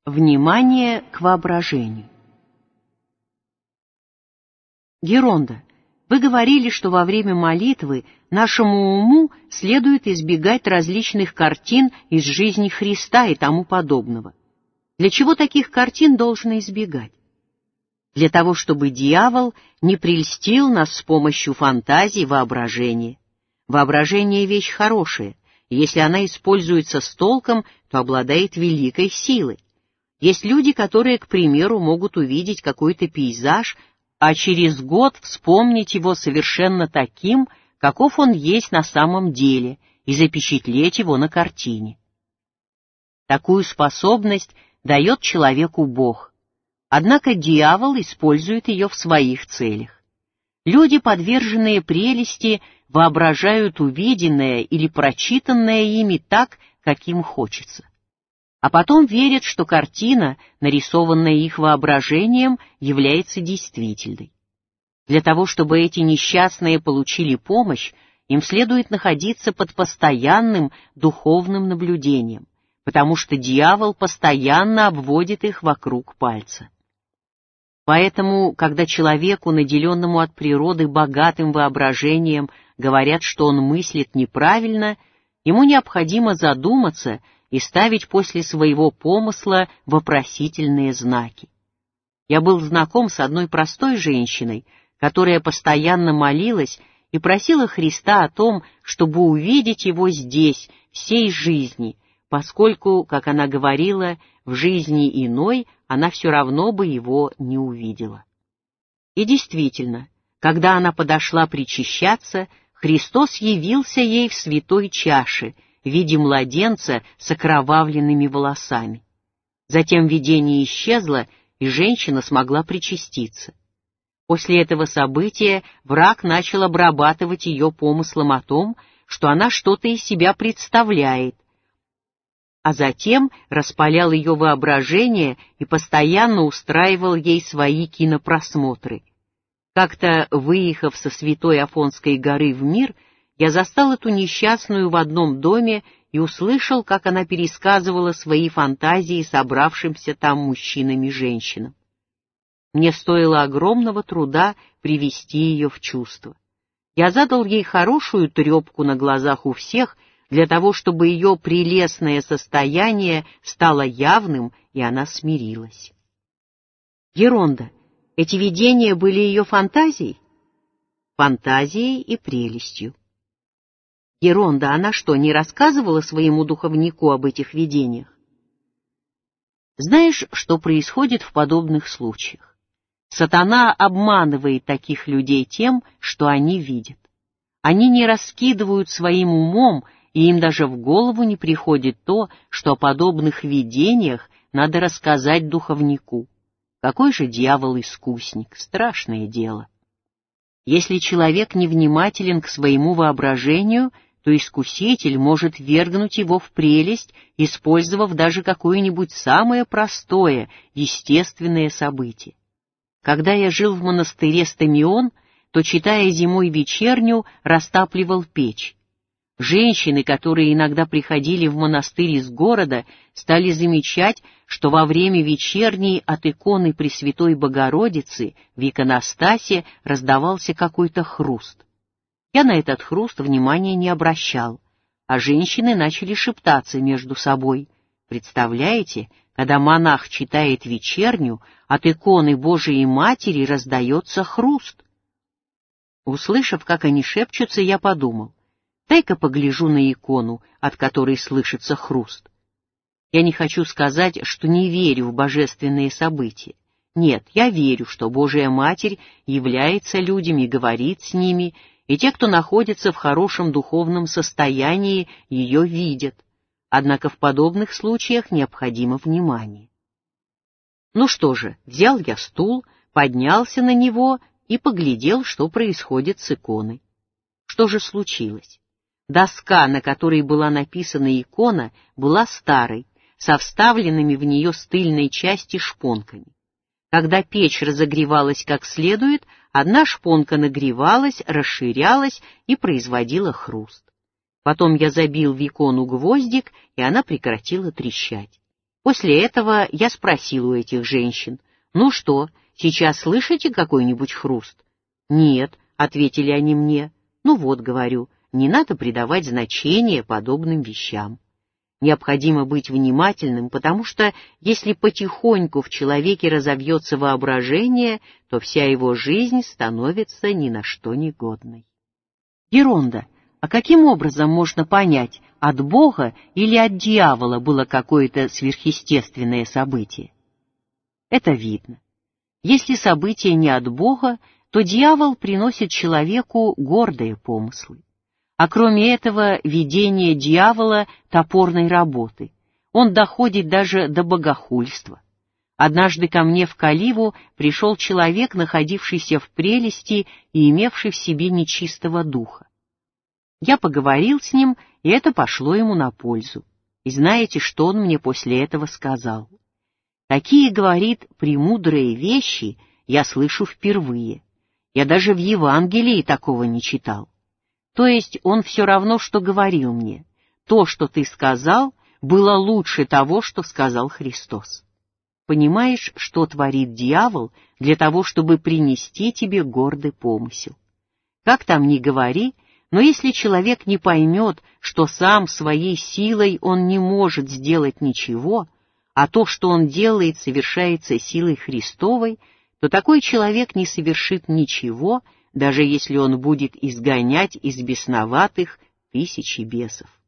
Внимание к воображению. Геронда, вы говорили, что во время молитвы нашему уму следует избегать различных картин из жизни Христа и тому подобного. Для чего таких картин должно избегать? Для того, чтобы дьявол не прельстил нас с помощью фантазии и воображения. Воображение — вещь хорошая, и если она используется с толком, то обладает великой силой. Есть люди, которые, к примеру, могут увидеть какой-то пейзаж, а через год вспомнить его совершенно таким, каков он есть на самом деле, и запечатлеть его на картине. Такую способность дает человеку Бог. Однако дьявол использует ее в своих целях. Люди, подверженные прелести, воображают увиденное или прочитанное ими так, как им хочется. А потом верят, что картина, нарисованная их воображением, является действительной. Для того, чтобы эти несчастные получили помощь, им следует находиться под постоянным духовным наблюдением, потому что дьявол постоянно обводит их вокруг пальца. Поэтому, когда человеку, наделенному от природы богатым воображением, говорят, что он мыслит неправильно, ему необходимо задуматься и ставить после своего помысла вопросительные знаки. Я был знаком с одной простой женщиной, которая постоянно молилась и просила Христа о том, чтобы увидеть его здесь, всей жизни, поскольку, как она говорила, в жизни иной она все равно бы его не увидела. И действительно, когда она подошла причащаться, Христос явился ей в святой чаше, в виде младенца с окровавленными волосами. Затем видение исчезло, и женщина смогла причаститься. После этого события враг начал обрабатывать ее помыслом о том, что она что-то из себя представляет, а затем распалял ее воображение и постоянно устраивал ей свои кинопросмотры. Как-то, выехав со Святой Афонской горы в мир, я застал эту несчастную в одном доме и услышал, как она пересказывала свои фантазии собравшимся там мужчинам и женщинам. Мне стоило огромного труда привести ее в чувство. Я задал ей хорошую трепку на глазах у всех, для того, чтобы ее прелестное состояние стало явным, и она смирилась. Геронда, эти видения были ее фантазией? Фантазией и прелестью. Геронда, она что, не рассказывала своему духовнику об этих видениях? Знаешь, что происходит в подобных случаях? Сатана обманывает таких людей тем, что они видят. Они не раскидывают своим умом, и им даже в голову не приходит то, что о подобных видениях надо рассказать духовнику. Какой же дьявол-искусник, страшное дело. Если человек невнимателен к своему воображению, то искуситель может ввергнуть его в прелесть, использовав даже какое-нибудь самое простое, естественное событие. Когда я жил в монастыре Стамион, то, читая зимой вечерню, растапливал печь. Женщины, которые иногда приходили в монастырь из города, стали замечать, что во время вечерней от иконы Пресвятой Богородицы в иконостасе раздавался какой-то хруст. Я на этот хруст внимания не обращал, а женщины начали шептаться между собой. Представляете, когда монах читает вечерню, от иконы Божией Матери раздается хруст. Услышав, как они шепчутся, я подумал, дай-ка погляжу на икону, от которой слышится хруст. Я не хочу сказать, что не верю в божественные события. Нет, я верю, что Божия Матерь является людям и говорит с ними, и те, кто находится в хорошем духовном состоянии, ее видят. Однако в подобных случаях необходимо внимание. Ну что же, взял я стул, поднялся на него и поглядел, что происходит с иконой. Что же случилось? Доска, на которой была написана икона, была старой, со вставленными в нее с тыльной части шпонками. Когда печь разогревалась как следует, одна шпонка нагревалась, расширялась и производила хруст. Потом я забил в икону гвоздик, и она прекратила трещать. После этого я спросил у этих женщин: «Ну что, сейчас слышите какой-нибудь хруст?» «Нет», — ответили они мне. «Ну вот, — говорю, — не надо придавать значение подобным вещам. Необходимо быть внимательным, потому что если потихоньку в человеке разовьется воображение, то вся его жизнь становится ни на что негодной». Геронда, а каким образом можно понять, от Бога или от дьявола было какое-то сверхъестественное событие? Это видно. Если событие не от Бога, то дьявол приносит человеку гордые помыслы. А кроме этого, видение дьявола топорной работы. Он доходит даже до богохульства. Однажды ко мне в Каливу пришел человек, находившийся в прелести и имевший в себе нечистого духа. Я поговорил с ним, и это пошло ему на пользу. И знаете, что он мне после этого сказал? «Такие, — говорит, — премудрые вещи я слышу впервые. Я даже в Евангелии такого не читал». То есть он все равно, что говорил мне: то, что ты сказал, было лучше того, что сказал Христос. Понимаешь, что творит дьявол для того, чтобы принести тебе гордый помысел? Как там ни говори, но если человек не поймет, что сам своей силой он не может сделать ничего, а то, что он делает, совершается силой Христовой, то такой человек не совершит ничего, даже если он будет изгонять из бесноватых тысячи бесов.